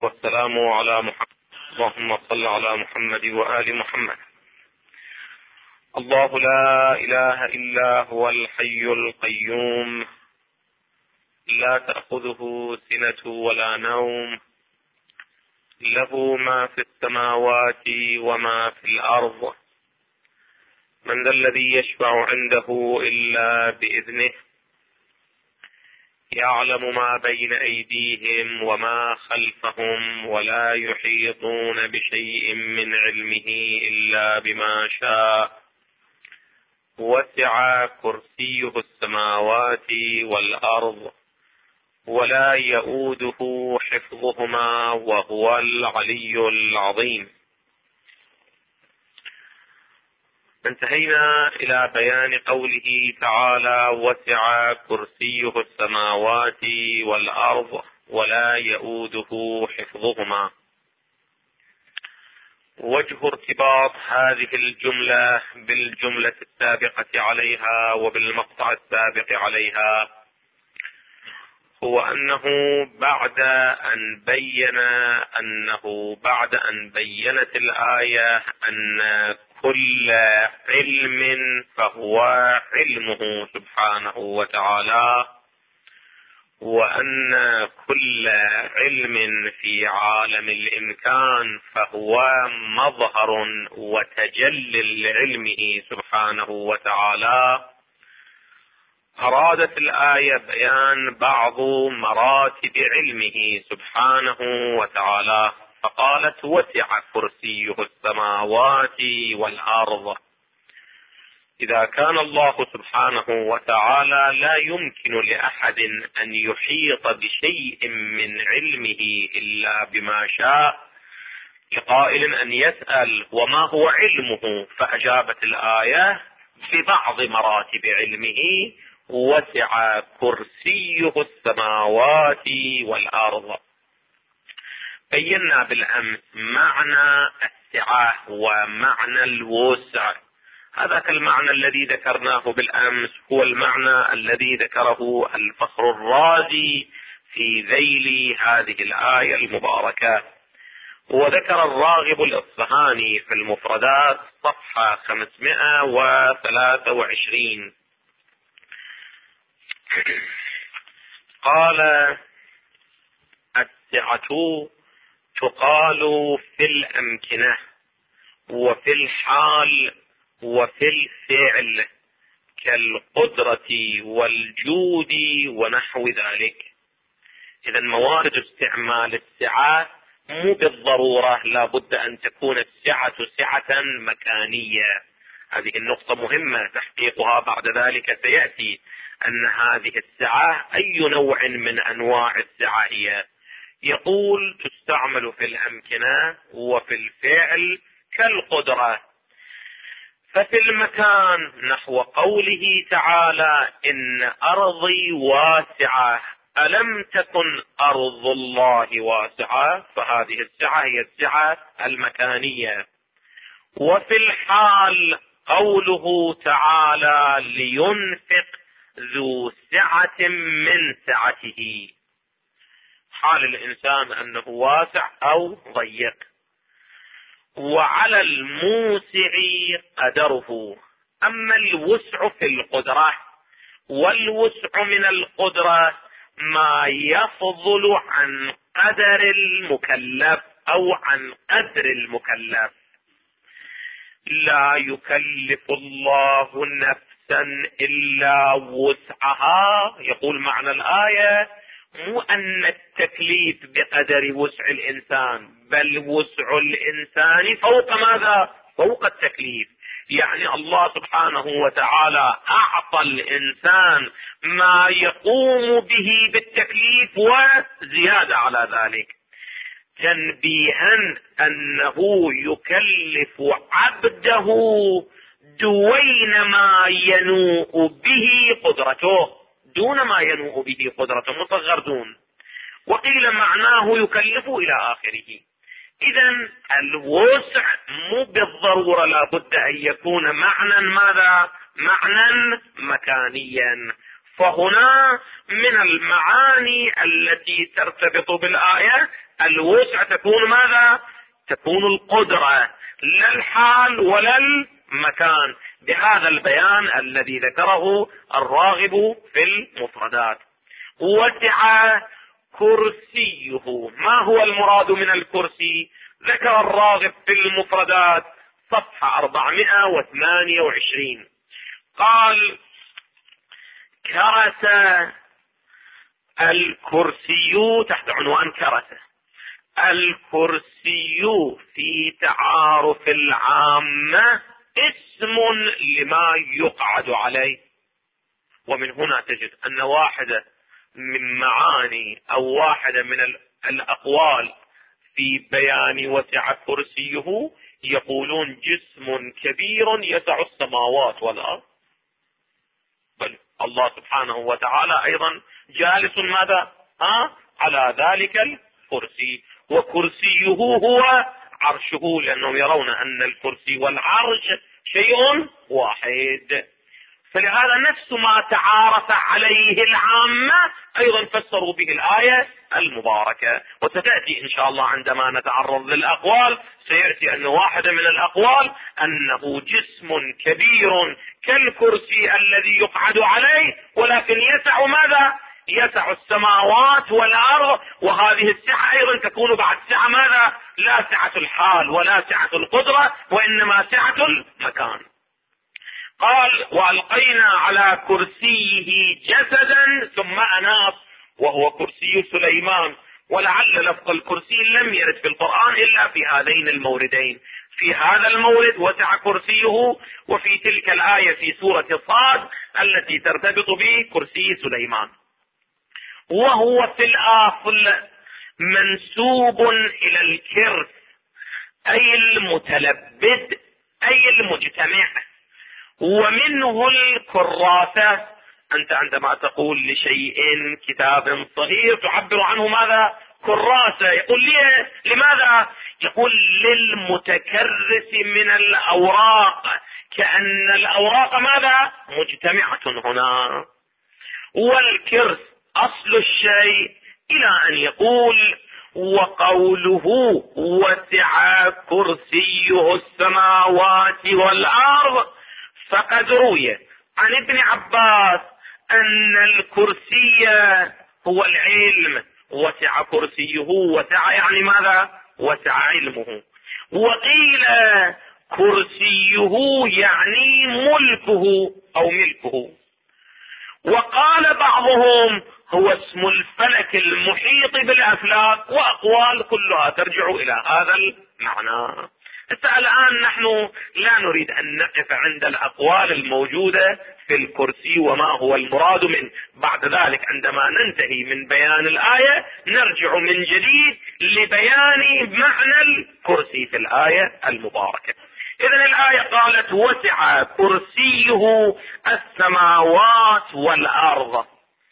والسلام على محمد. اللهم صل على محمد وآل محمد. الله لا إله إلا هو الحي القيوم، لا تأخذه سنة ولا نوم، له ما في السماوات وما في الأرض. من ذا الذي يشفع عنده إلا بإذنه، يعلم ما بين أيديهم وما خلفهم، ولا يحيطون بشيء من علمه إلا بما شاء. وسع كرسيه السماوات والأرض، ولا يؤوده حفظهما، وهو العلي العظيم. انتهينا إلى بيان قوله تعالى: وسع كرسيه السماوات والأرض ولا يؤوده حفظهما. وجه ارتباط هذه الجملة بالجملة السابقة عليها وبالمقطع السابق عليها هو أنه بعد أن بينت الآية أن كل علم فهو علمه سبحانه وتعالى، وأن كل علم في عالم الإمكان فهو مظهر وتجل لعلمه سبحانه وتعالى، أرادت الآية بيان بعض مراتب علمه سبحانه وتعالى، فقالت: وسع كرسيه السماوات والأرض. إذا كان الله سبحانه وتعالى لا يمكن لأحد أن يحيط بشيء من علمه إلا بما شاء، لقائل أن يسأل: وما هو علمه؟ فأجابت الآية ببعض مراتب علمه: وسع كرسيه السماوات والأرض. بينا بالأمس معنى السعة ومعنى الوسع. هذا المعنى الذي ذكرناه بالأمس هو المعنى الذي ذكره الفخر الرازي في ذيل هذه الآية المباركة، وذكر الراغب الإصفهاني في المفردات صفحة 523. قال: السعة تقال في الأمكنة وفي الحال وفي الفعل، كالقدرة والجود ونحو ذلك. إذا موارد استعمال السعة مو بالضرورة لا بد أن تكون السعة سعة مكانية. هذه النقطة مهمة تحقيقها، بعد ذلك سيأتي أن هذه السعة أي نوع من أنواع السعة هي. يقول: تستعمل في الأمكنة وفي الفعل كالقدرة. ففي المكان نحو قوله تعالى: إن أرضي واسعة، ألم تكن أرض الله واسعة؟ فهذه السعة هي السعة المكانية. وفي الحال قوله تعالى: لينفق ذو سعة من سعته، حال الإنسان أنه واسع أو ضيق. وعلى الموسع قدره. أما الوسع في القدرة، والوسع من القدرة ما يفضل عن قدر المكلف أو عن قدر المكلف. لا يكلف الله نفسا إلا وسعها. يقول معنى الآية مو أن التكليف بقدر وسع الإنسان، بل وسع الإنسان فوق ماذا؟ فوق التكليف. يعني الله سبحانه وتعالى أعطى الإنسان ما يقوم به بالتكليف وزيادة على ذلك، تنبيها أنه يكلف عبده دون ما ينوء به قدرته، دون ما ينوء به قدرته، مصغر دون. وقيل معناه يكلف إلى آخره. إذن الوسع مو بالضرورة لا بد أن يكون معنى ماذا؟ معنى مكانيا. فهنا من المعاني التي ترتبط بالآية الوسع تكون ماذا؟ تكون القدرة، لا الحال ولا المكان، بهذا البيان الذي ذكره الراغب في المفردات. وسع كرسيه، ما هو المراد من الكرسي؟ ذكر الراغب في المفردات صفحة 428، قال: كرس الكرسي، تحت عنوان كرس: الكرسي في تعارف العامة اسم لما يقعد عليه. ومن هنا تجد أن واحدة من معاني أو واحدة من الأقوال في بيان وسع كرسيه يقولون جسم كبير يسع السماوات والأرض. بل الله سبحانه وتعالى أيضا جالس ماذا؟ على ذلك الكرسي، وكرسيه هو عرشه، لأنهم يرون أن الكرسي والعرش شيء واحد. فلهذا نفس ما تعارف عليه العامة أيضا فسروا به الآية المباركة. وستأتي إن شاء الله عندما نتعرض للأقوال، سيأتي أن واحدة من الأقوال أنه جسم كبير كالكرسي الذي يقعد عليه، ولكن يسع ماذا؟ يسع السماوات والأرض. وهذه السعة أيضا تكون بعد سعة ماذا؟ لا سعة الحال ولا سعة القدرة، وإنما سعة المكان. قال: وألقينا على كرسيه جسدا ثم أناص، وهو كرسي سليمان. ولعل لفظ الكرسي لم يرد في القرآن إلا في هذين الموردين، في هذا المورد وسع كرسيه، وفي تلك الآية في سورة صاد التي ترتبط بكرسي سليمان. وهو في الأصل منسوب إلى الكرس، أي المتلبد، أي المجتمع، ومنه الكراسة. أنت عندما تقول لشيء كتاب صغير تعبر عنه ماذا؟ كراسة. يقول لي لماذا؟ يقول للمتكرس من الأوراق، كأن الأوراق ماذا؟ مجتمعة هنا. والكرس أصل الشيء، إلى أن يقول: وقوله وسع كرسيه السماوات والأرض، فقد روي عن ابن عباس أن الكرسي هو العلم، وسع كرسيه، وسع يعني ماذا؟ وسع علمه. وقيل كرسيه يعني ملكه أو ملكه. وقال بعضهم هو اسم الفلك المحيط بالأفلاك، وأقوال كلها ترجع إلى هذا المعنى. الآن نحن لا نريد أن نقف عند الأقوال الموجودة في الكرسي وما هو المراد منه. بعد ذلك عندما ننتهي من بيان الآية نرجع من جديد لبيان معنى الكرسي في الآية المباركة. إذن الآية قالت: وسع كرسيه السماوات والأرض.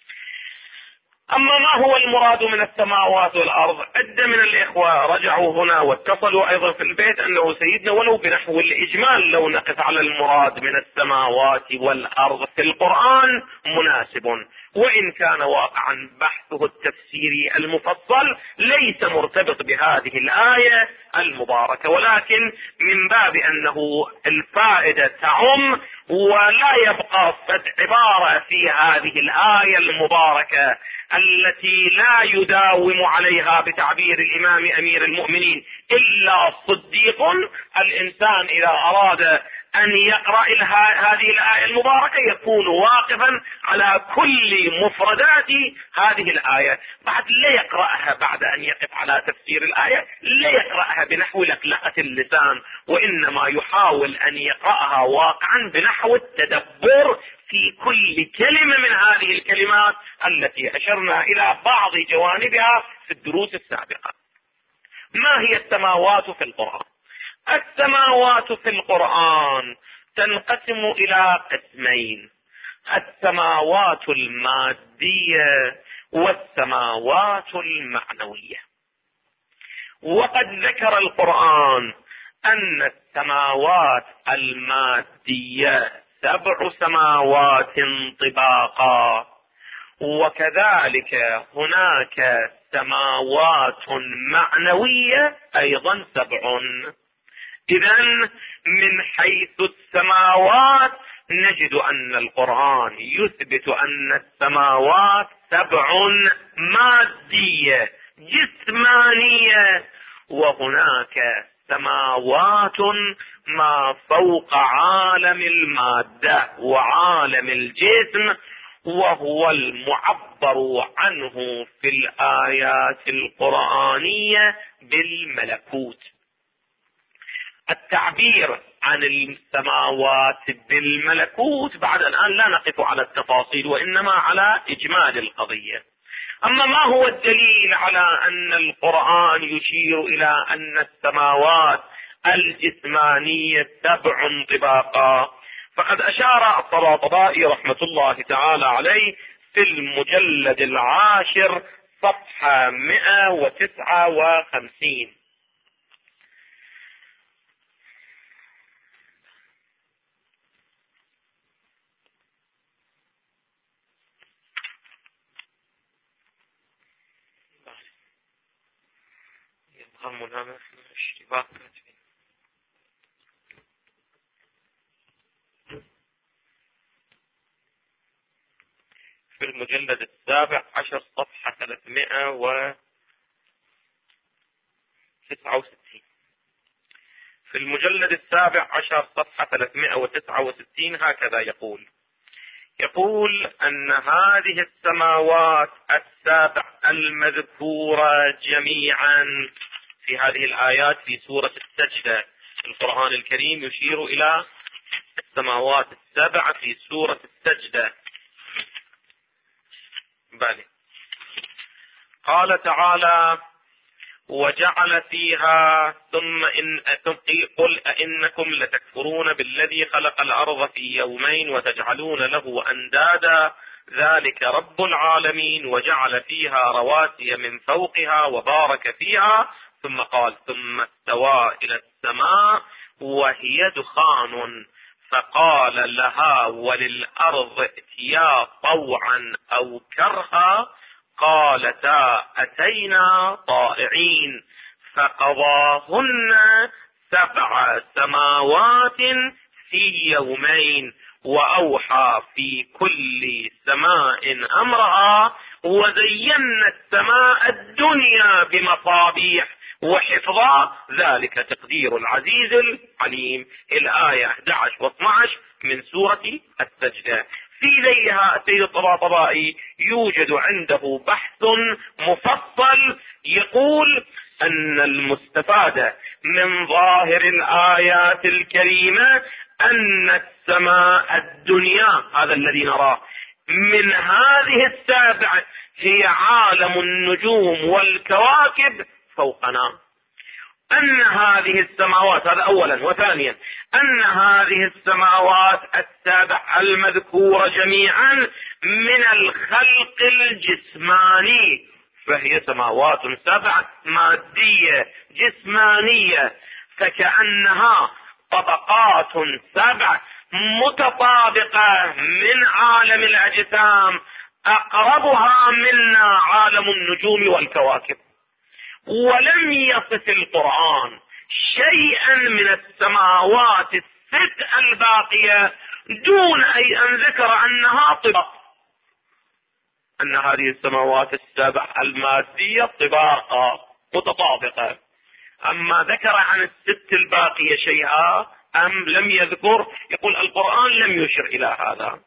أما ما هو المراد من السماوات والأرض؟ عدة من الإخوة رجعوا هنا واتصلوا أيضا في البيت أنه سيدنا ولو بنحو الإجمال لو نقف على المراد من السماوات والأرض في القرآن مناسب، وإن كان واقعا بحثه التفسيري المفصل ليس مرتبط بهذه الآية المباركة، ولكن من باب أنه الفائدة تعم ولا يبقى عبارة في هذه الآية المباركة التي لا يداوم عليها بتعبير الإمام أمير المؤمنين إلا صديق. الإنسان إذا أراد أن يقرأ هذه الآية المباركة يكون واقفا على كل مفردات هذه الآية، بعد لا يقرأها بعد أن يقف على تفسير الآية، لا يقرأها بنحو لقلقة اللسان، وإنما يحاول أن يقرأها واقعا بنحو التدبر في كل كلمة من هذه الكلمات التي أشرنا إلى بعض جوانبها في الدروس السابقة. ما هي السماوات في القرآن؟ السماوات في القرآن تنقسم إلى قسمين: السماوات المادية والسماوات المعنوية. وقد ذكر القرآن أن السماوات المادية 7 سماوات طباقا، وكذلك هناك سماوات معنوية أيضا 7. إذن من حيث السماوات نجد أن القرآن يثبت أن السماوات 7 مادية جسمانية، وهناك سماوات ما فوق عالم المادة وعالم الجسم، وهو المعبر عنه في الآيات القرآنية بالملكوت. التعبير عن السماوات بالملكوت بعد الآن لا نقف على التفاصيل، وإنما على إجمال القضية. أما ما هو الدليل على أن القرآن يشير إلى أن السماوات الجسمانية 7 طباقا؟ فقد أشار الطباطبائي رحمة الله تعالى عليه في المجلد 10 صفحة 159. في المجلد 17 صفحة 369. في المجلد 17 صفحة 369 هكذا يقول أن هذه السماوات 7 المذكورة جميعا في هذه الآيات في سورة السجدة، القرآن الكريم يشير إلى السماوات 7 في سورة السجدة. بل قال تعالى: وجعل فيها ثم قل أئنكم لتكفرون بالذي خلق الأرض في يومين وتجعلون له أندادا ذلك رب العالمين وجعل فيها رواسي من فوقها وبارك فيها، ثم قال: ثم استوى إلى السماء وهي دخان فقال لها وللأرض ائتيا طوعا أو كرها قالتا أتينا طائعين فقضاهن 7 سماوات في يومين وأوحى في كل سماء أمرها وزينا السماء الدنيا بمصابيح وحفظا ذلك تقدير العزيز العليم. الآية 11 و12 من سورة السجدة. في ذيلها السيد الطباطبائي يوجد عنده بحث مفصل يقول أن المستفاد من ظاهر الآيات الكريمة أن السماء الدنيا هذا الذي نراه من هذه 7 هي عالم النجوم والكواكب فوقنا. أن هذه السماوات هذا أولا، وثانيا أن هذه السماوات 7 المذكورة جميعا من الخلق الجسماني، فهي سماوات 7 مادية جسمانية، فكأنها طبقات 7 متطابقة من عالم الأجسام، أقربها منا عالم النجوم والكواكب. ولم يصف القرآن شيئا من السماوات 6 الباقية دون أن ذكر أنها طباق، أن هذه السماوات 7 المادية طباقة متطابقة. أما ذكر عن 6 الباقية شيئا أم لم يذكر؟ يقول القرآن لم يشر إلى هذا،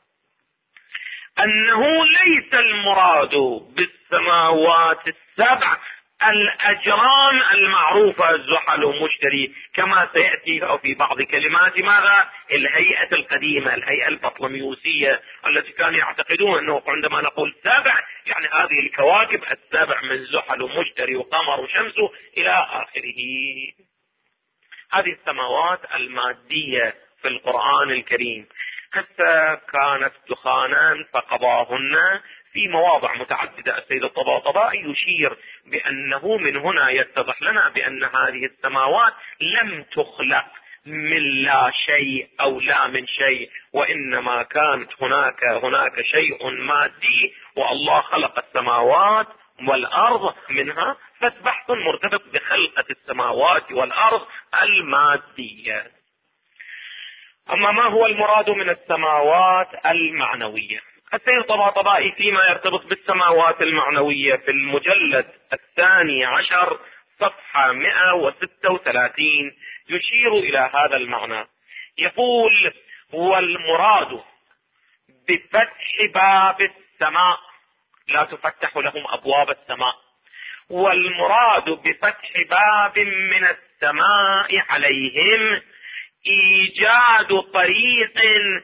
أنه ليس المراد بالسماوات 7 الأجرام المعروفة زحل ومشتري كما سيأتي أو في بعض كلمات ماذا الهيئة القديمة، الهيئة البطلميوسية التي كانوا يعتقدون أنه عندما نقول 7 يعني هذه الكواكب 7 من زحل ومشتري وقمر وشمس إلى آخره. هذه السماوات المادية في القرآن الكريم حتى كانت دخانا فقضاهن في مواضع متعددة. السيد الطباطبائي يشير بأنه من هنا يتضح لنا بأن هذه السماوات لم تخلق من لا شيء أو لا من شيء، وإنما كانت هناك شيء مادي، والله خلق السماوات والأرض منها، فبحث مرتبط بخلقة السماوات والأرض المادية. أما ما هو المراد من السماوات المعنوية؟ السيد طباطبائي فيما يرتبط بالسماوات المعنوية في المجلد 12 صفحة 136 يشير إلى هذا المعنى. يقول: والمراد بفتح باب السماء، لا تفتح لهم أبواب السماء، والمراد بفتح باب من السماء عليهم إيجاد طريق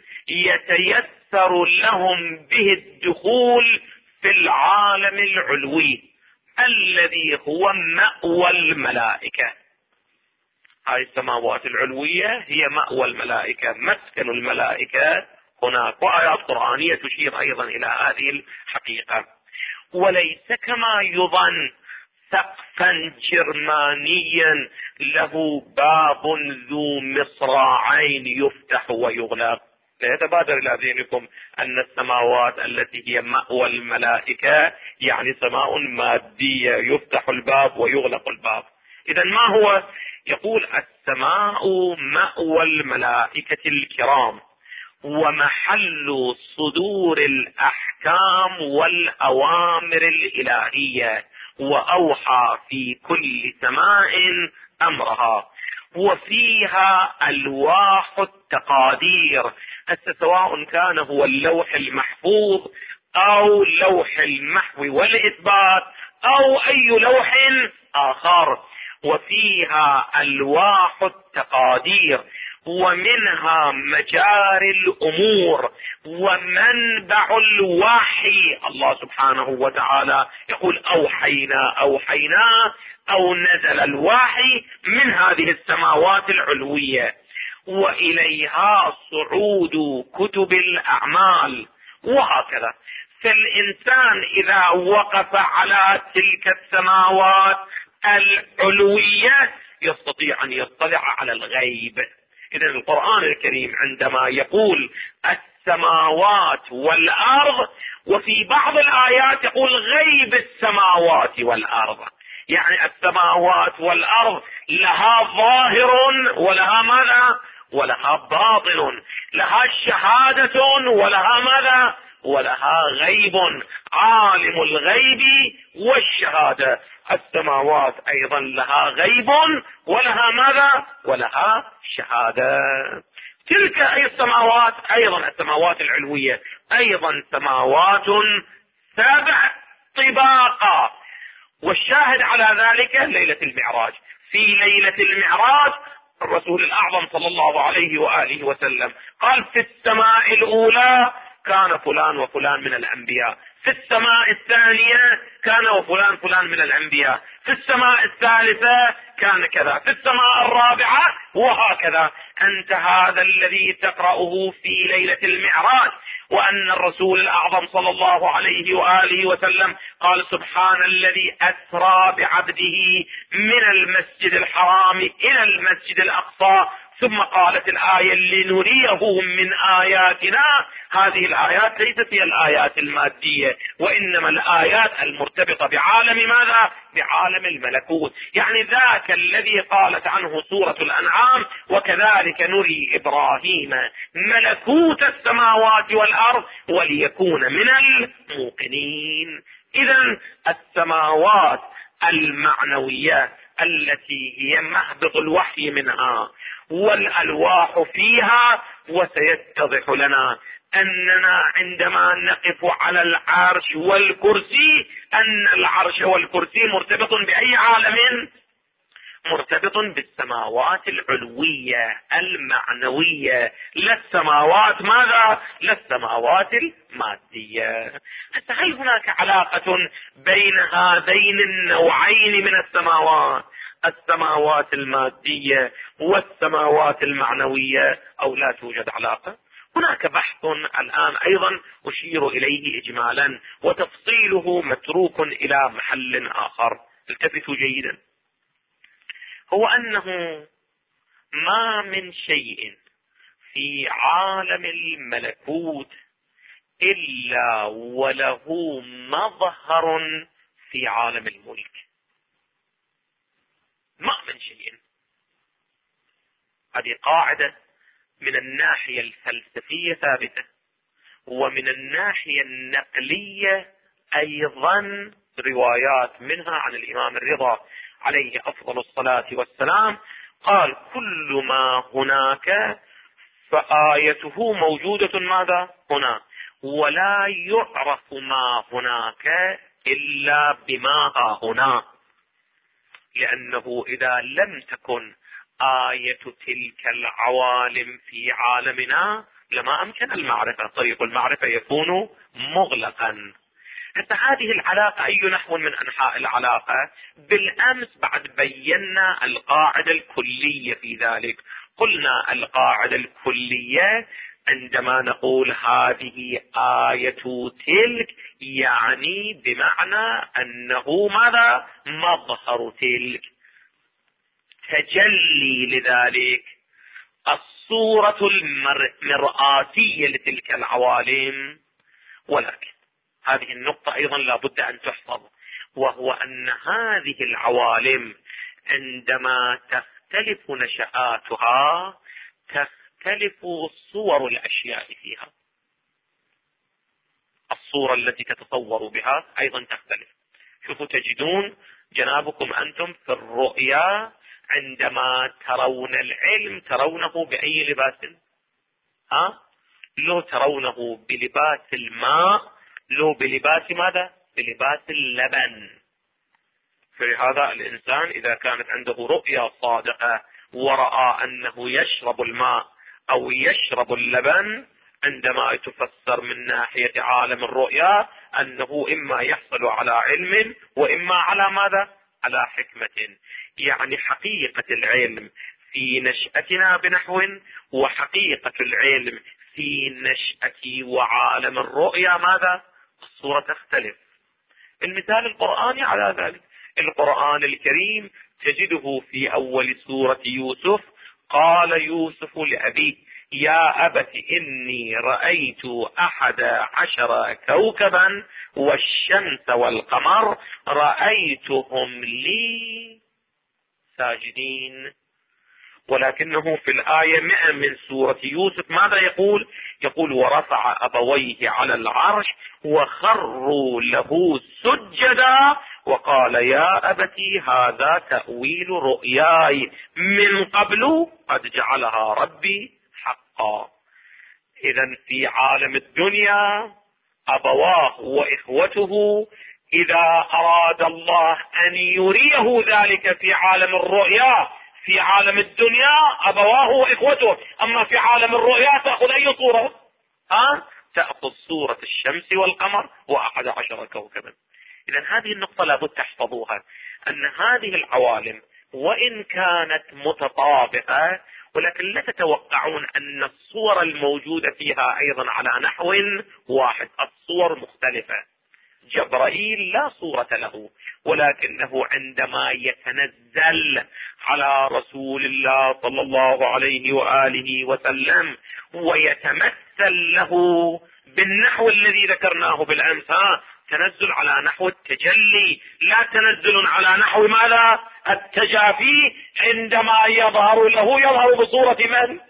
يتيسر لهم به الدخول في العالم العلوي الذي هو مأوى الملائكة. هذه السماوات العلوية هي مأوى الملائكة، مسكن الملائكة هناك، وآيات قرآنية تشير أيضا إلى هذه الحقيقة. وليس كما يظن سقفا جرمانيا له باب ذو مصراعين يفتح ويغلق. لا يتبادر إلى ذهنكم أن السماوات التي هي مأوى الملائكة يعني سماء مادية يفتح الباب ويغلق الباب. إذا ما هو؟ يقول: السماء مأوى الملائكة الكرام ومحل صدور الأحكام والأوامر الإلهية، وأوحى في كل سماء أمرها، وفيها ألواح التقادير، سواء كان هو اللوح المحفوظ أو لوح المحو والإثبات أو أي لوح آخر، وفيها ألواح التقادير، ومنها مجاري الأمور ومنبع الوحي. الله سبحانه وتعالى يقول: أوحينا أو نزل الوحي من هذه السماوات العلوية، وإليها صعود كتب الأعمال، وهكذا. فالإنسان إذا وقف على تلك السماوات العلوية يستطيع أن يطلع على الغيب. إذن القرآن الكريم عندما يقول السماوات والأرض، وفي بعض الآيات يقول غيب السماوات والأرض، يعني السماوات والأرض لها ظاهر ولها ماذا؟ ولها باطن، لها شهادة ولها ماذا؟ ولها غيب، عالم الغيب والشهادة. السماوات أيضا لها غيب ولها ماذا؟ ولها شهادة. تلك أي السماوات أيضا السماوات العلوية أيضا سماوات 7 طباقا، والشاهد على ذلك ليلة المعراج. في ليلة المعراج الرسول الأعظم صلى الله عليه وآله وسلم قال: في السماء الأولى كان فلان وفلان من الأنبياء، في السماء الثانية كان وفلان من الأنبياء، في السماء الثالثة كان كذا، في السماء الرابعة، وهكذا. أنت هذا الذي تقرأه في ليلة المعراج، وأن الرسول الأعظم صلى الله عليه وآله وسلم قال: سبحان الذي أسرى بعبده من المسجد الحرام إلى المسجد الأقصى، ثم قالت الآية: لنريه من آياتنا. هذه الآيات ليست هي الآيات المادية، وإنما الآيات المرتبطة بعالم ماذا؟ بعالم الملكوت، يعني ذاك الذي قالت عنه سورة الأنعام: وكذلك نري إبراهيم ملكوت السماوات والأرض وليكون من الموقنين. إذن السماوات المعنوية التي هي مهبط الوحي منها والألواح فيها، وسيتضح لنا أننا عندما نقف على العرش والكرسي أن العرش والكرسي مرتبط بأي عالم؟ مرتبط بالسماوات العلوية المعنوية، لا السماوات ماذا؟ لا السماوات المادية. حتى هل هناك علاقة بين هذين النوعين من السماوات، السماوات المادية والسماوات المعنوية، أو لا توجد علاقة؟ هناك بحث الآن أيضا أشير إليه إجمالا، وتفصيله متروك إلى محل آخر. التفتوا جيدا. هو أنه ما من شيء في عالم الملكوت إلا وله مظهر في عالم الملك، ما من شيء. هذه قاعدة من الناحية الفلسفية ثابتة، ومن الناحية النقلية أيضا روايات منها عن الإمام الرضا عليه أفضل الصلاة والسلام قال: كل ما هناك فآيته موجودة ماذا هنا، ولا يعرف ما هناك إلا بما ها هنا، لأنه إذا لم تكن آية تلك العوالم في عالمنا لما أمكن المعرفة، طريق المعرفة يكون مغلقا. حتى هذه العلاقة أي نحو من أنحاء العلاقة؟ بالأمس بعد بينا القاعدة الكلية في ذلك. قلنا القاعدة الكلية عندما نقول هذه آية تلك يعني بمعنى أنه ماذا؟ مظهر تلك، تجلي لذلك، الصورة المرآتية لتلك العوالم. ولكن هذه النقطة أيضا لا بد أن تحفظ، وهو أن هذه العوالم عندما تختلف نشآتها تختلف صور الأشياء فيها، الصورة التي تتصور بها أيضا تختلف. شوفوا تجدون جنابكم أنتم في الرؤيا عندما ترون العلم ترونه بأي لباس؟ لو ترونه بلباس الماء، لو بلباس ماذا؟ بلباس اللبن. فلهذا الإنسان إذا كانت عنده رؤيا صادقة ورأى أنه يشرب الماء أو يشرب اللبن، عندما تفسر من ناحية عالم الرؤيا أنه إما يحصل على علم وإما على ماذا؟ على حكمة. يعني حقيقة العلم في نشأتنا بنحو، وحقيقة العلم في نشأة وعالم الرؤيا ماذا؟ الصورة تختلف. المثال القرآني على ذلك، القرآن الكريم تجده في أول سورة يوسف قال يوسف لأبيه: يا أبت إني رأيت 11 كوكبا والشمس والقمر رأيتهم لي ساجدين. ولكنه في الآية 100 من سورة يوسف ماذا يقول؟ يقول: ورفع أبويه على العرش وخروا له سجدا وقال: يا أبتي هذا تأويل رؤياي من قبل قد جعلها ربي حقا. إذن في عالم الدنيا أبواه وإخوته إذا أراد الله أن يريه ذلك في عالم الرؤيا في عالم الدنيا أبواه وإخوته، أما في عالم الرؤيا تأخذ أي صورة؟ تأخذ صورة الشمس والقمر و11 كوكبا. إذن هذه النقطة لابد تحفظوها، أن هذه العوالم وإن كانت متطابقة ولكن لا تتوقعون أن الصور الموجودة فيها أيضا على نحو واحد، الصور مختلفة. جبرائيل لا صورة له، ولكنه عندما يتنزل على رسول الله صلى الله عليه وآله وسلم ويتمثل له بالنحو الذي ذكرناه بالأمس، تنزل على نحو التجلي، لا تنزل على نحو ماذا؟ التجافي. عندما يظهر له يظهر بصورة من؟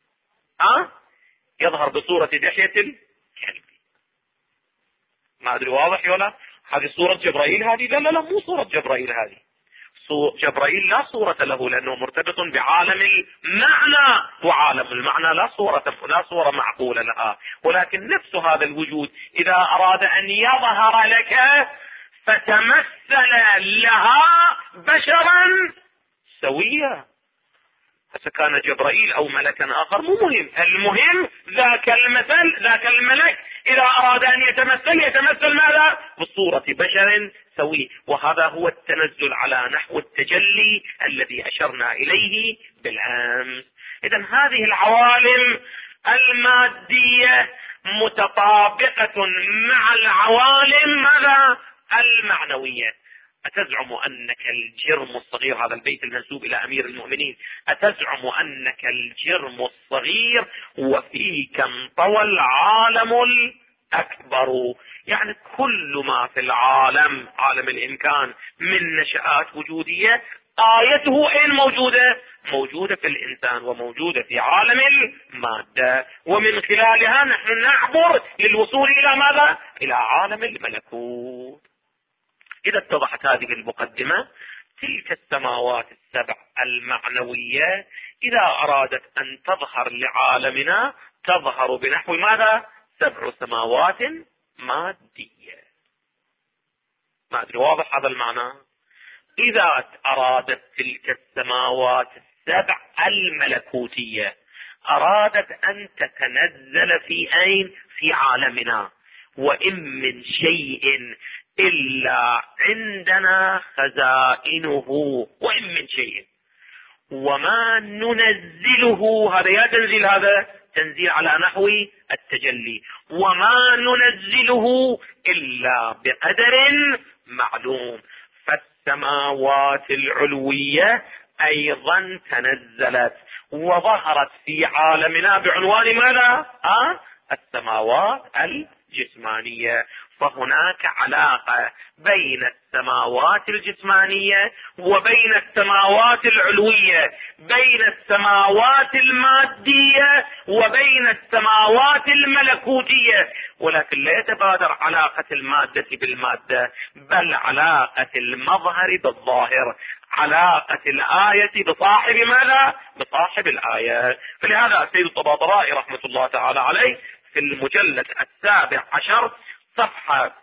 يظهر بصورة دحية الكلب. ما أدري واضح ولا؟ هذه صورة جبرائيل هذه؟ لا مو صورة جبرائيل هذه. جبرائيل لا صورة له لأنه مرتبط بعالم المعنى، وعالم المعنى لا صورة معقولة لها. ولكن نفس هذا الوجود إذا أراد أن يظهر لك فتمثل لها بشرا سويا، فكان جبرائيل أو ملكا آخر مو مهم، المهم ذاك المثل ذاك الملك إذا أراد أن يتمثل ماذا؟ بصورة بشر سوي. وهذا هو التنزل على نحو التجلي الذي أشرنا إليه بالأمس. إذن هذه العوالم المادية متطابقة مع العوالم ماذا؟ المعنوية. أتزعم أنك الجرم الصغير، هذا البيت المنسوب إلى أمير المؤمنين، أتزعم أنك الجرم الصغير وفيك انطوى العالم أكبر. يعني كل ما في العالم، عالم الإمكان، من نشآت وجودية آيته أين موجودة؟ موجودة في الإنسان، وموجودة في عالم المادة، ومن خلالها نحن نعبر للوصول إلى ماذا؟ إلى عالم الملكوت. إذا اتضحت هذه المقدمة، تلك السماوات السبع المعنوية إذا أرادت أن تظهر لعالمنا تظهر بنحو ماذا؟ 7 سماوات مادية. ما أدري واضح هذا المعنى؟ إذا أرادت تلك السماوات السبع الملكوتية أرادت أن تتنزل في أين؟ في عالمنا. وإن من شيء إلا عندنا خزائنه، وإن من شيء، وما ننزله، هذا يا تنزيل، هذا تنزيل على نحو التجلي، وما ننزله إلا بقدر معلوم. فالسماوات العلوية أيضا تنزلت وظهرت في عالمنا بعنوان ماذا؟ السماوات الجسمانية. فهناك علاقة بين السماوات الجسمانية وبين السماوات العلوية، بين السماوات المادية وبين السماوات الملكوتية. ولكن لا يتبادر علاقة المادة بالمادة، بل علاقة المظهر بالظاهر، علاقة الآية بصاحب ماذا؟ بصاحب الآية. فلهذا السيد الطباطبائي رحمة الله تعالى عليه في المجلد 17 صفحة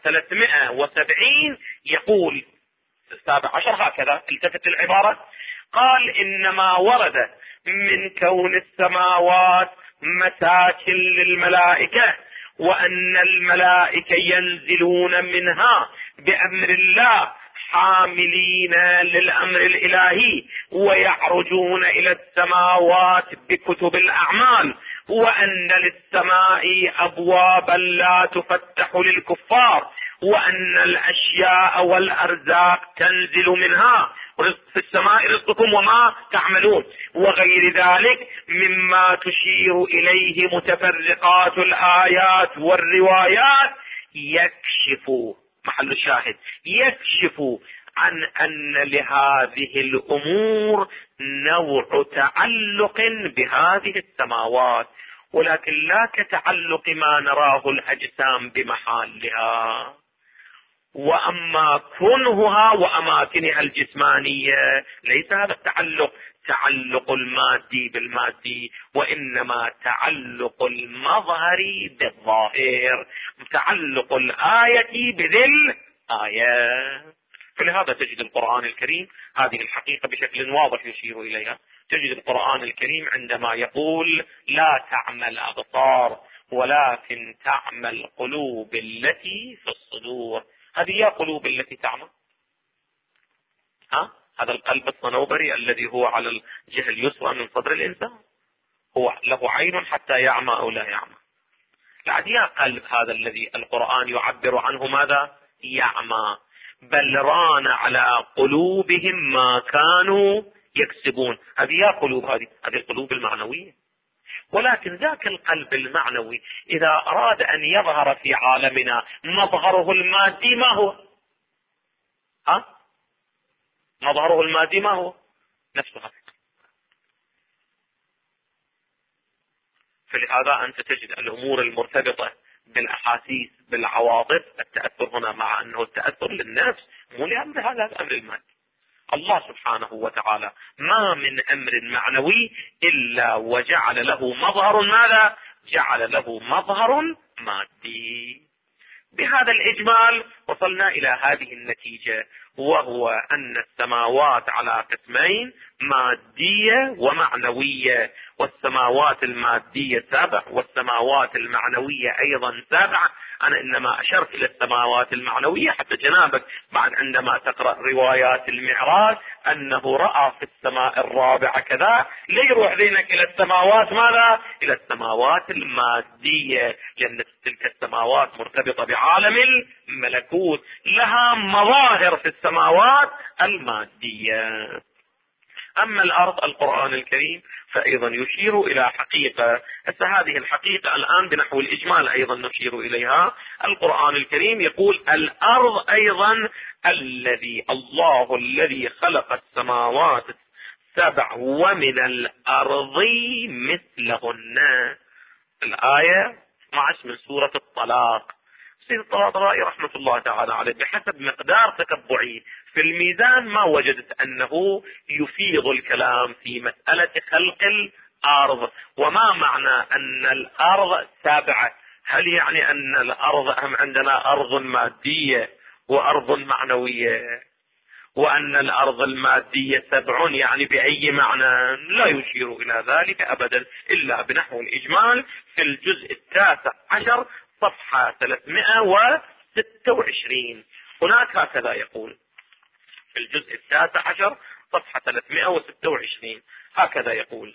370 يقول 17 هكذا، التفت العبارة، قال: إنما ورد من كون السماوات مساكن للملائكة، وأن الملائكة ينزلون منها بأمر الله حاملين للأمر الإلهي، ويعرجون إلى السماوات بكتب الأعمال، وأن للسماء أبوابا لا تفتح للكفار، وأن الأشياء والأرزاق تنزل منها، في السماء رزقكم وما تعملون، وغير ذلك مما تشير إليه متفرقات الآيات والروايات، يكشف، محل الشاهد، يكشف عن أن لهذه الأمور نوع تعلق بهذه السماوات، ولكن لا كتعلق ما نراه الأجسام بمحلها. وأما كنهها وأماكنها الجسمانية ليس هذا التعلق تعلق المادي بالمادي، وإنما تعلق المظهر بالظاهر، تعلق الآية بذل آية. فلهذا تجد القرآن الكريم هذه الحقيقة بشكل واضح يشير إليها. تجد القرآن الكريم عندما يقول: لا تعمى الأبصار ولكن تعمى القلوب التي في الصدور. هذه هي قلوب التي تعمى، هذا القلب الصنوبري الذي هو على الجهة اليسرى من صدر الإنسان، هو له عين حتى يعمى أو لا يعمى. بعد يا قلب هذا الذي القرآن يعبر عنه ماذا؟ يعمى. بل ران على قلوبهم ما كانوا يكسبون. هذه يا قلوب، هذه القلوب المعنوية. ولكن ذاك القلب المعنوي إذا أراد أن يظهر في عالمنا مظهره المادي ما هو؟ مظهره المادي ما هو؟ نفسها. فلهذا أنت تجد الأمور المرتبطة بالأحاسيس بالعواطف، التأثر هنا مع أنه التأثر للنفس مو لأمر هذا الأمر المادي. الله سبحانه وتعالى ما من أمر معنوي إلا وجعل له مظهر ماذا؟ جعل له مظهر مادي. بهذا الإجمال وصلنا إلى هذه النتيجة، وهو أن السماوات على قسمين: مادية ومعنوية، والسماوات المادية 7 والسماوات المعنوية أيضا 7. أنا إنما أشرت إلى السماوات المعنوية حتى جنابك بعد عندما تقرأ روايات المعراج أنه رأى في السماء الرابعة كذا، ليروح ذهنك إلى السماوات ماذا؟ إلى السماوات المادية، لأن تلك السماوات مرتبطة بعالم الملكوت، لها مظاهر في السماوات المادية. أما الأرض القرآن الكريم فأيضا يشير إلى حقيقة. هذه الحقيقة الآن بنحو الإجمال أيضا نشير إليها. القرآن الكريم يقول الأرض أيضا الله الذي خلق السماوات السبع ومن الأرض مثلهن. الآية 12 من سورة الطلاق. سيد الطبراني رحمة الله تعالى عليه بحسب مقدار تتبعي في الميزان ما وجدت أنه يفيض الكلام في مسألة خلق الأرض. وما معنى أن الأرض سبعة؟ هل يعني أن الأرض هم عندنا أرض مادية وأرض معنوية، وأن الأرض المادية 7 يعني بأي معنى؟ لا يشير إلى ذلك أبدا إلا بنحو الإجمال في الجزء 19 صفحة 326. هناك هكذا يقول في الجزء 19 صفحة 326 هكذا يقول: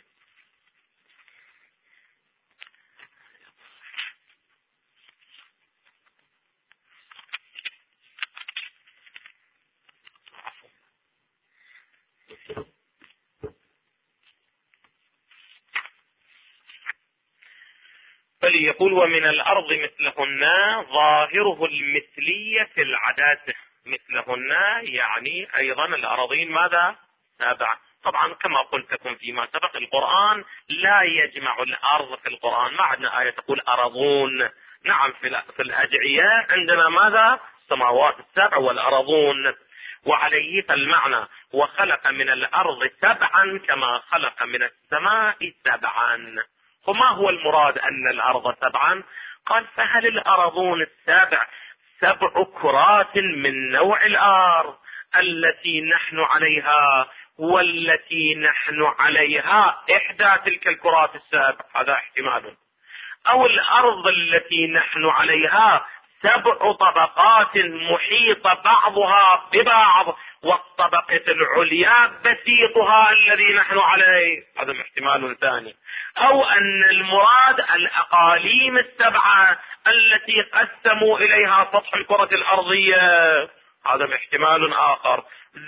فليقول ومن الأرض مثلهن ظاهره المثلية في العدد. مثلهن يعني أيضا الأراضين ماذا؟ 7. طبعا كما قلت لكم فيما سبق القرآن لا يجمع الأرض في القرآن، ما عندنا آية تقول أرضون. نعم في الأدعية عندنا ماذا؟ السماوات السبع والأرضون. وعليه فالمعنى وخلق من الأرض 7 كما خلق من السماء 7. وما هو المراد أن الأرض 7؟ قال فهل الأرضون السبع 7 كرات من نوع الأرض التي نحن عليها، والتي نحن عليها إحدى تلك الكرات ال7؟ هذا احتمال. أو الأرض التي نحن عليها 7 طبقات محيط بعضها ببعض، والطبقة العليا بسيطها الذي نحن عليه. هذا احتمال ثاني. أو أن المراد الأقاليم 7 التي قسموا إليها سطح الكرة الأرضية. هذا احتمال آخر.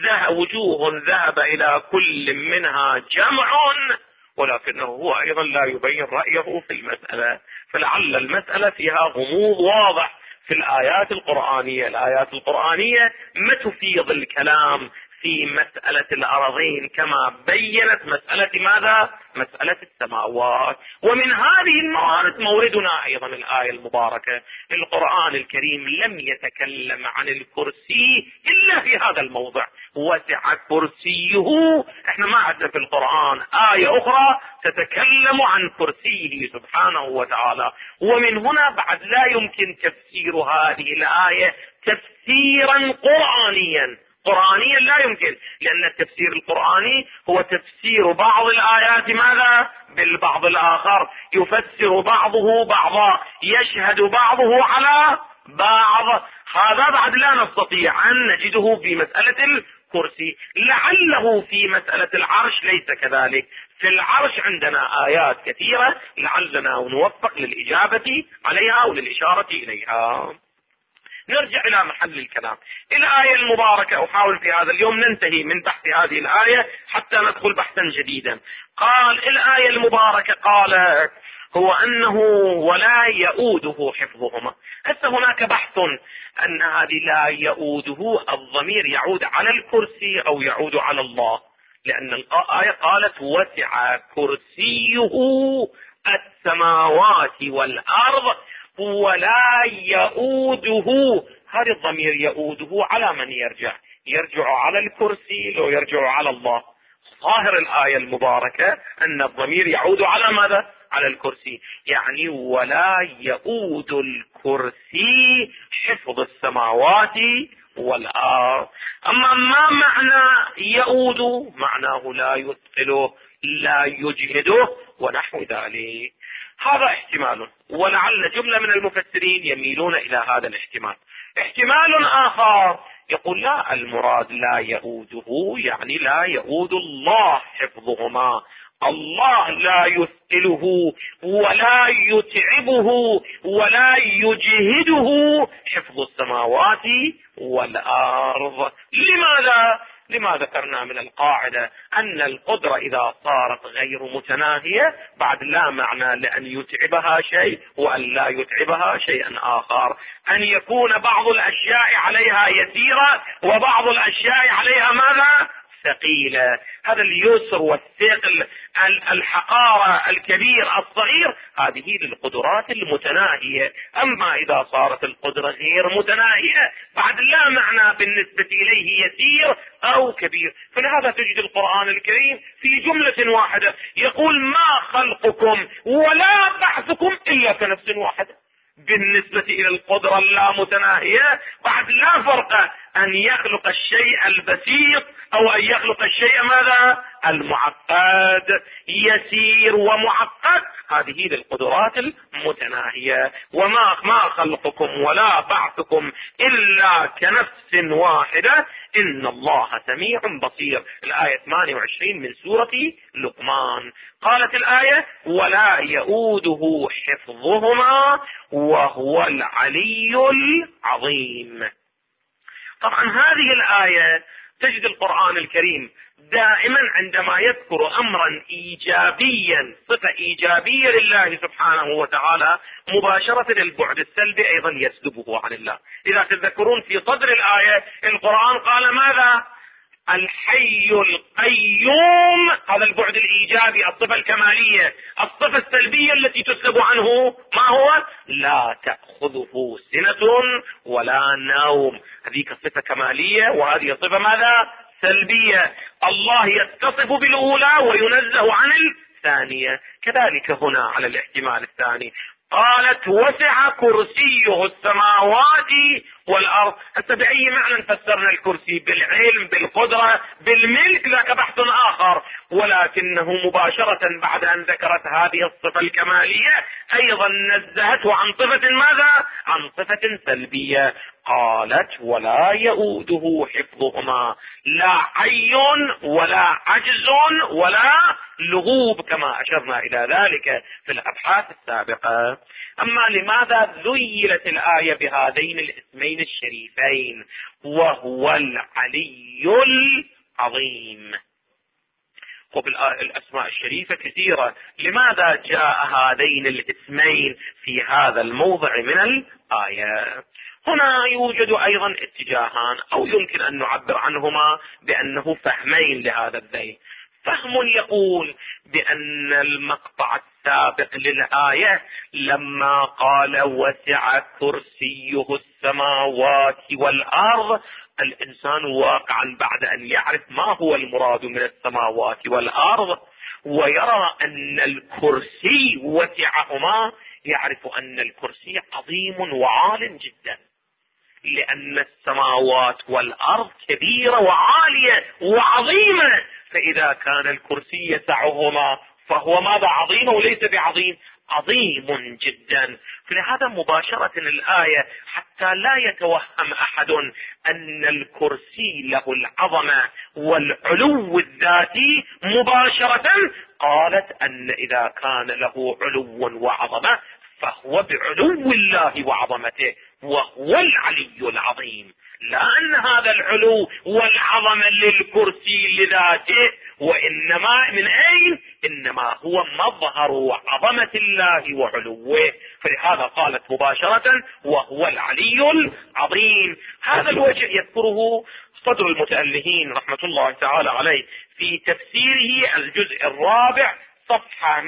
وجوه ذهب إلى كل منها جمع، ولكنه هو أيضا لا يبين رأيه في المسألة. فلعل المسألة فيها غموض واضح في الآيات القرآنية. الآيات القرآنية ما تفيض الكلام في مسألة الأراضين كما بينت مسألة ماذا؟ مسألة السماوات. ومن هذه الموارد موردنا أيضا الآية المباركة. القرآن الكريم لم يتكلم عن الكرسي إلا في هذا الموضع: وسع كرسيه. احنا ما عندنا في القرآن آية أخرى تتكلم عن كرسيه سبحانه وتعالى. ومن هنا بعد لا يمكن تفسير هذه الآية تفسيرا قرآنيا لا يمكن، لأن التفسير القرآني هو تفسير بعض الآيات ماذا؟ بالبعض الآخر، يفسر بعضه بعضا، يشهد بعضه على بعض. هذا بعد لا نستطيع أن نجده في مسألة الكرسي. لعله في مسألة العرش ليس كذلك. في العرش عندنا آيات كثيرة لعلنا نوفق للإجابة عليها وللإشارة إليها. نرجع إلى محل الكلام. الآية المباركة أحاول في هذا اليوم ننتهي من بحث هذه الآية حتى ندخل بحثا جديدا. قال الآية المباركة قالت هو أنه ولا يؤوده حفظهما. هسه هناك بحث أن هذه لا يؤوده الضمير يعود على الكرسي أو يعود على الله، لأن الآية قالت وسع كرسيه السماوات والأرض ولا يؤوده. هذا الضمير يؤوده على من يرجع على الكرسي لو يرجع على الله. ظاهر الآية المباركة أن الضمير يعود على ماذا؟ على الكرسي. يعني ولا يؤود الكرسي حفظ السماوات والأرض. أما ما معنى يؤود؟ معناه لا يثقله، لا يجهده ونحو ذلك. هذا احتمال، ولعل جملة من المفسرين يميلون إلى هذا الاحتمال. احتمال آخر يقول لا، المراد لا يؤوده يعني لا يؤود الله حفظهما. الله لا يثقله ولا يتعبه ولا يجهده حفظ السماوات والأرض. لماذا؟ لما ذكرنا من القاعدة أن القدرة إذا صارت غير متناهية بعد لا معنى لأن يتعبها شيء وأن لا يتعبها شيئا آخر، أن يكون بعض الأشياء عليها يسيرة وبعض الأشياء عليها ماذا؟ ثقيلة. هذا اليسر والثقل، الحقارة، الكبير، الصغير، هذه للقدرات المتناهية. أما إذا صارت القدرة غير متناهية بعد لا معنى بالنسبة إليه يسير أو كبير. فلهذا تجد القرآن الكريم في جملة واحدة يقول ما خلقكم ولا بعثكم إلا كنفس واحدة. بالنسبة إلى القدرة اللامتناهية بعد لا فرق أن يخلق الشيء البسيط أو أن يخلق الشيء ماذا؟ المعقد. يسير ومعقد هذه للقدرات المتناهية. وما خلقكم ولا بعثكم إلا كنفس واحدة إن الله سميع بصير. الآية 28 من سورة لقمان. قالت الآية ولا يؤوده حفظهما وهو العلي العظيم. طبعا هذه الآية تجد القرآن الكريم دائما عندما يذكر أمرا إيجابيا، صفة إيجابية لله سبحانه وتعالى، مباشرة البعد السلبي أيضا يسلبه عن الله. إذا تذكرون في صدر الآية القرآن قال ماذا؟ الحي القيوم، هذا البعد الإيجابي، الصفة الكمالية. الصفة السلبية التي تسلب عنه ما هو؟ لا تأخذه سنة ولا نوم. هذه صفة كمالية وهذه صفة ماذا؟ سلبية. الله يتصف بالأولى وينزه عن الثانية. كذلك هنا على الاحتمال الثاني قالت وسع كرسيه السماوات والأرض. حتى بأي معنى فسرنا الكرسي؟ بالعلم، بالقدرة، بالملك، ذاك بحث آخر. ولكنه مباشرة بعد أن ذكرت هذه الصفة الكمالية أيضا نزهته عن صفة ماذا؟ عن صفة سلبية. قالت ولا يؤوده حفظهما، لا عي ولا عجز ولا لغوب كما أشرنا إلى ذلك في الأبحاث السابقة. أما لماذا ذيلت الآية بهذين الاسمين الشريفين وهو العلي العظيم؟ الأسماء الشريفة كثيرة، لماذا جاء هذين الاسمين في هذا الموضع من الآية؟ هنا يوجد أيضا اتجاهان أو يمكن أن نعبر عنهما بأنه فهمين لهذا الذيل. فهم يقول بأن المقطع السابق للآية لما قال وسع كرسيه السماوات والأرض، الإنسان واقعا بعد أن يعرف ما هو المراد من السماوات والأرض ويرى أن الكرسي وسعهما، يعرف أن الكرسي عظيم وعال جدا، لأن السماوات والأرض كبيرة وعالية وعظيمة. فإذا كان الكرسي يسعهما فهو ماذا؟ عظيم وليس بعظيم؟ عظيم جدا. فلهذا مباشرة الآية حتى لا يتوهم أحد أن الكرسي له العظمة والعلو الذاتي، مباشرة قالت أن إذا كان له علو وعظمة فهو بعلو الله وعظمته وهو العلي العظيم. لا أن هذا العلو والعظمة للكرسي لذاته، وإنما من أين؟ إنما هو مظهر عظمة الله وعلوه. فلهذا قالت مباشرة وهو العلي العظيم. هذا الوجه يذكره صدر المتألهين رحمة الله تعالى عليه في تفسيره الجزء الرابع صفحة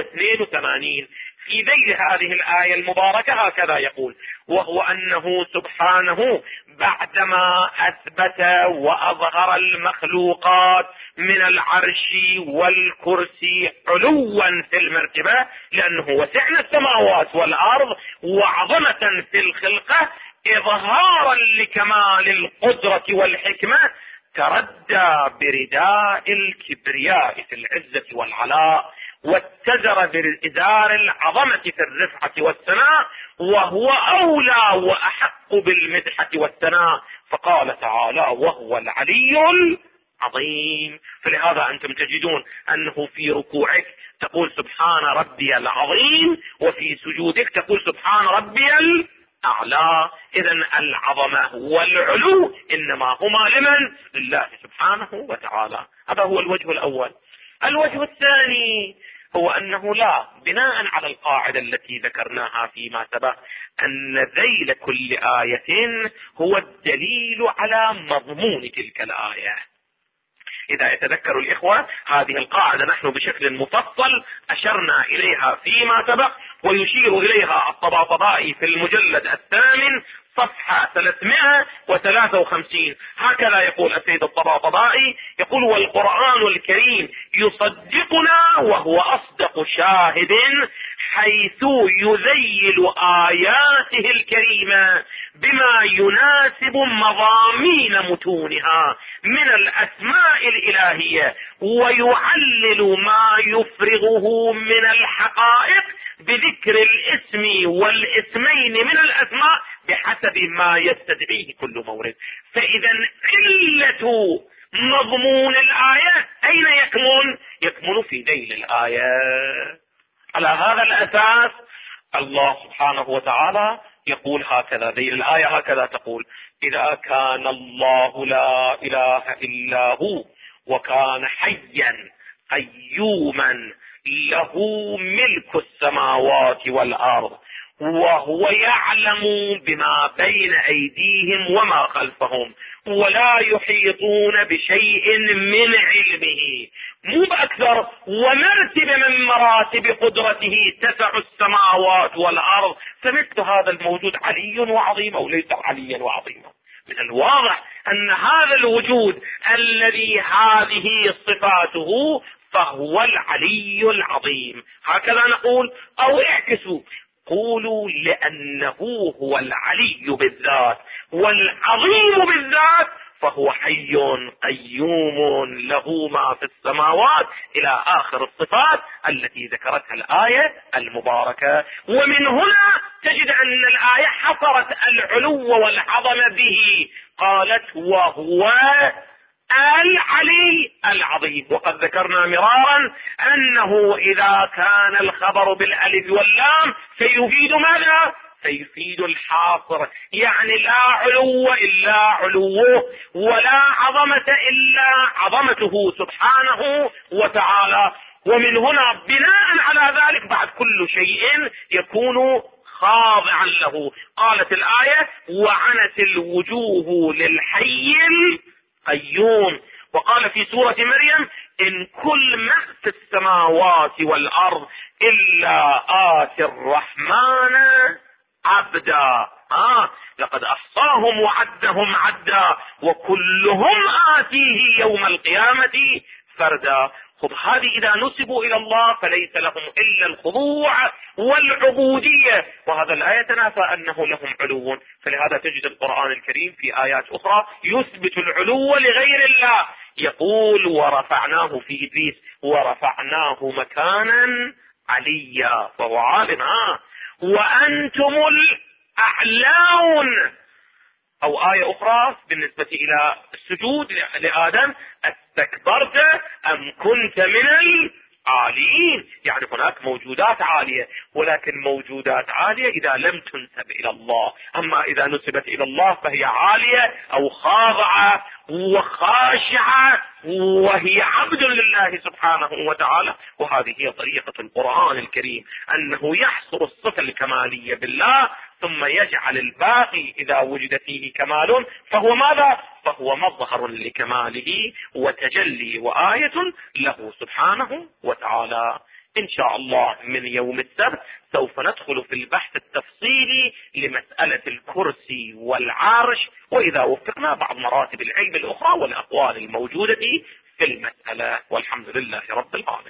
182 في ذيل هذه الآية المباركة. هكذا يقول: وهو أنه سبحانه بعدما أثبت وأظهر المخلوقات من العرش والكرسي علوا في المرتبة، لأنه وسعنا السماوات والأرض وعظمة في الخلقة إظهارا لكمال القدرة والحكمة، تردى برداء الكبرياء في العزة والعلاء، واتزر بإزار العظمة في الرفعة والثناء، وهو أولى وأحق بالمدحة والثناء. فقال تعالى: وهو العلي العظيم. فلهذا أنتم تجدون أنه في ركوعك تقول سبحان ربي العظيم، وفي سجودك تقول سبحان ربي أعلى. إذا العظمة والعلو إنما هما لمن؟ لله سبحانه وتعالى. هذا هو الوجه الأول. الوجه الثاني هو أنه لا، بناء على القاعدة التي ذكرناها فيما سبق، أن ذيل كل آية هو الدليل على مضمون تلك الآية. إذا يتذكر الإخوة هذه القاعدة نحن بشكل مفصل أشرنا إليها فيما سبق، ويشير إليها الطباطبائي في المجلد 8 صفحة 353. هكذا يقول السيد الطباطبائي، يقول: والقرآن الكريم يصدقنا وهو أصدق شاهد، حيث يذيل آياته الكريمة بما يناسب مضامين متونها من الأسماء الإلهية، ويعلل ما يفرغه من الحقائق بذكر الاسم والاسمين من الأسماء بحسب ما يستدعيه كل مورد. فإذا علة مضمون الآية أين يكمن؟ يكمن في ذيل الآية. على هذا الأساس الله سبحانه وتعالى يقول هكذا، ذيل الآية هكذا تقول: إذا كان الله لا إله إلا هو وكان حيا قيوما له ملك السماوات والأرض وهو يعلم بما بين أيديهم وما خلفهم ولا يحيطون بشيء من علمه، مو بأكثر، ومرتبة من مراتب قدرته تسع السماوات والأرض. فمثل هذا الموجود علي وعظيم أو ليس عليا وعظيما. من الواضح أن هذا الوجود الذي هذه صفاته فهو العلي العظيم. هكذا نقول، أو اعكسوا قولوا: لأنه هو العلي بالذات والعظيم بالذات فهو حي قيوم له ما في السماوات إلى آخر الصفات التي ذكرتها الآية المباركة. ومن هنا تجد أن الآية حصرت العلو والعظمة به، قالت: وهو العلي العظيم. وقد ذكرنا مرارا أنه إذا كان الخبر بالألف واللام فيفيد ماذا؟ فيفيد الحاصر، يعني لا علو إلا علوه ولا عظمة إلا عظمته سبحانه وتعالى. ومن هنا بناء على ذلك بعد كل شيء يكون خاضعا له. قالت الآية: وعنت الوجوه للحي القيوم. وقال في سورة مريم: إن كل ما في السماوات والأرض إلا آتي الرحمن عبدا. لقد أحصاهم وعدهم عدا وكلهم آتيه يوم القيامة فردا. خب هذه إذا نسبوا إلى الله فليس لهم إلا الخضوع والعبودية، وهذا لا يتنافى أنه لهم علو. فلهذا تجد القرآن الكريم في آيات أخرى يثبت العلو لغير الله، يقول: ورفعناه في إدريس ورفعناه مكانا عليا، فهو عالم. وأنتم الأعلون. أو آية أخرى بالنسبة إلى السجود لآدم: استكبرت أم كنت من العالين. يعني هناك موجودات عالية، ولكن موجودات عالية إذا لم تنسب إلى الله. أما إذا نسبت إلى الله فهي عالية أو خاضعة وخاشعة وهي عبد لله سبحانه وتعالى. وهذه هي طريقة القرآن الكريم، أنه يحصر الصفة الكمالية بالله ثم يجعل الباقي إذا وجد فيه كمال فهو ماذا؟ فهو مظهر لكماله وتجلي وآية له سبحانه وتعالى. إن شاء الله من يوم السبت سوف ندخل في البحث التفصيلي لمسألة الكرسي والعرش، وإذا وفقنا بعض مراتب العلم الأخرى والأقوال الموجودة في المسألة. والحمد لله رب العالمين.